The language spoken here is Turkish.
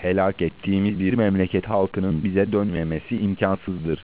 helak ettiğimiz bir memleket halkının bize dönmemesi imkansızdır.